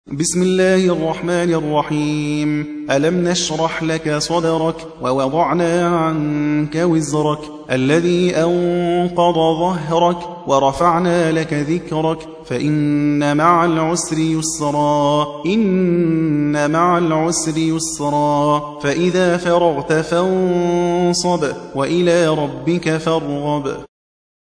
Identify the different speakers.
Speaker 1: بسم الله الرحمن الرحيم. ألم نشرح لك صدرك ووضعنا عنك وزرك الذي أنقض ظهرك ورفعنا لك ذكرك فإن مع العسر يسرا إن مع العسر يسرا فإذا فرغت فانصب وإلى ربك فارغب.